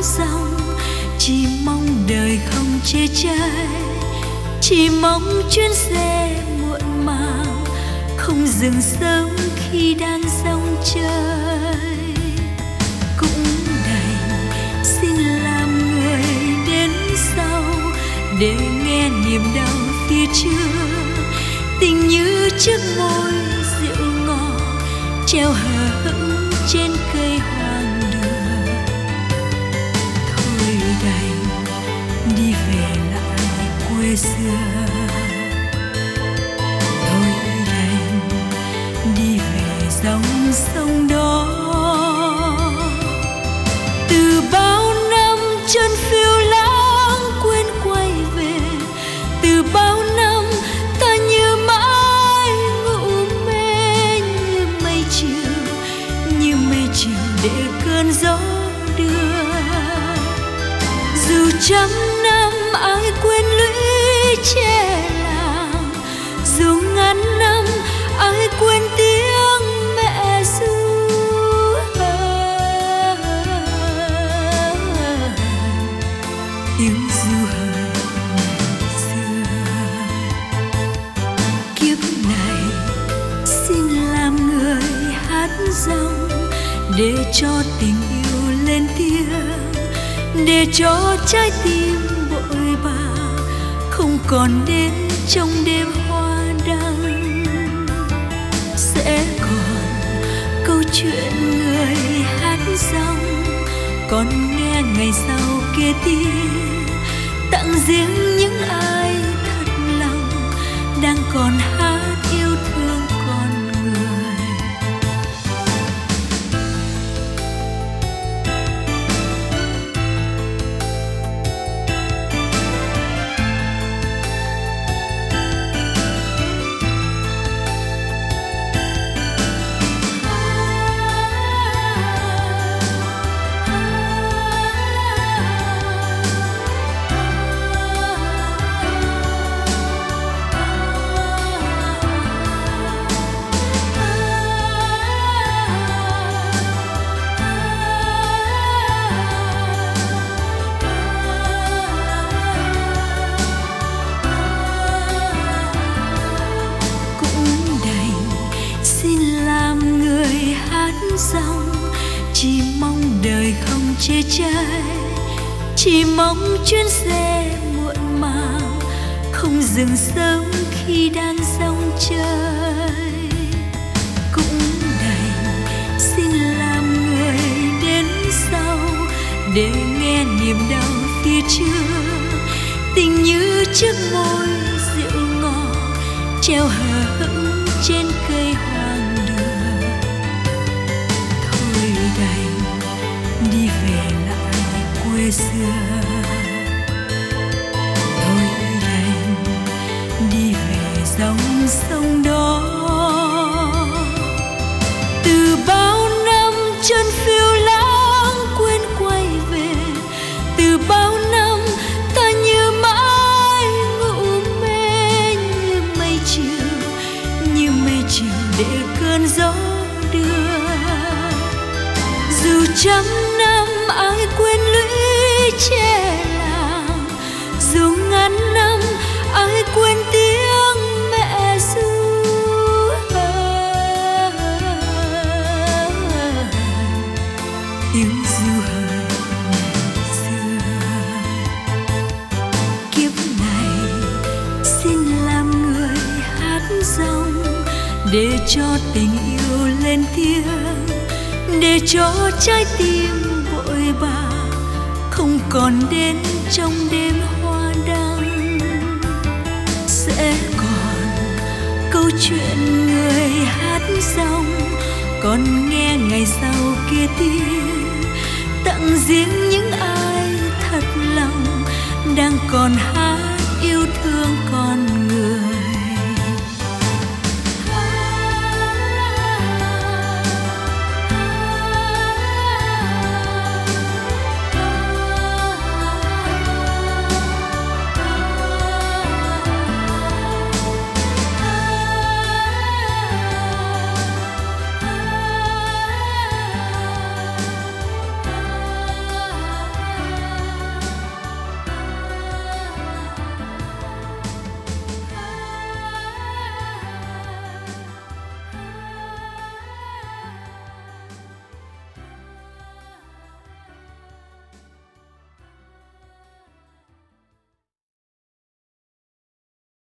dòng, chỉ mong đời không chê cháy, chỉ mong chuyến xe muộn màng không dừng sớm khi đang dòng chơi. Cũng đành xin làm người đến sau để nghe niềm đau phía trước, tình như chiếc môi rượu ngọt treo hờ hững trên cây hoang đường. Thôi đành đi về lại quê xưa, thôi đành đi về dòng sông đó. Từ bao năm chân phiêu lãng quên quay về, từ bao năm ta như mãi ngủ mê, như mây chiều để cơn gió đưa. Dù trăm năm ai quên lũy che làng, dù ngàn năm ai quên tiếng mẹ ru. Tiếng ru hờn ngày xưa. Kiếp này xin làm người hát dòng để cho tình yêu lên tiếng, để cho trái tim bội bạc không còn đến trong đêm hoa đăng. Sẽ còn câu chuyện người hát dòng, còn nghe ngày sau kia tiếp, tặng riêng những ai thật lòng đang còn hát yêu thương con người. Dòng, chỉ mong đời không chê cháy, chỉ mong chuyến xe muộn màng không dừng sớm khi đang dòng chơi. Cũng đành xin làm người đến sau để nghe niềm đau phía trước, tình như chiếc môi rượu ngọt treo hờ hững trên cây hoang đường. Đành đi về lại quê xưa, thôi đành đi về dòng sông đó. Từ bao năm chân phiêu lãng quên quay về, từ bao năm ta như mãi ngủ mê, như mây chiều để cơn gió đưa. Dù trăm năm ai quên lũy che làng, dù ngàn năm ai quên tiếng mẹ ru. Tiếng ru hờn ngày xưa. Kiếp này xin làm người hát dòng để cho tình yêu lên tiếng, để cho trái tim vội bạc không còn đến trong đêm hoa đăng. Sẽ còn câu chuyện người hát dòng, còn nghe ngày sau kia tiếp, tặng riêng những ai thật lòng đang còn hát yêu thương con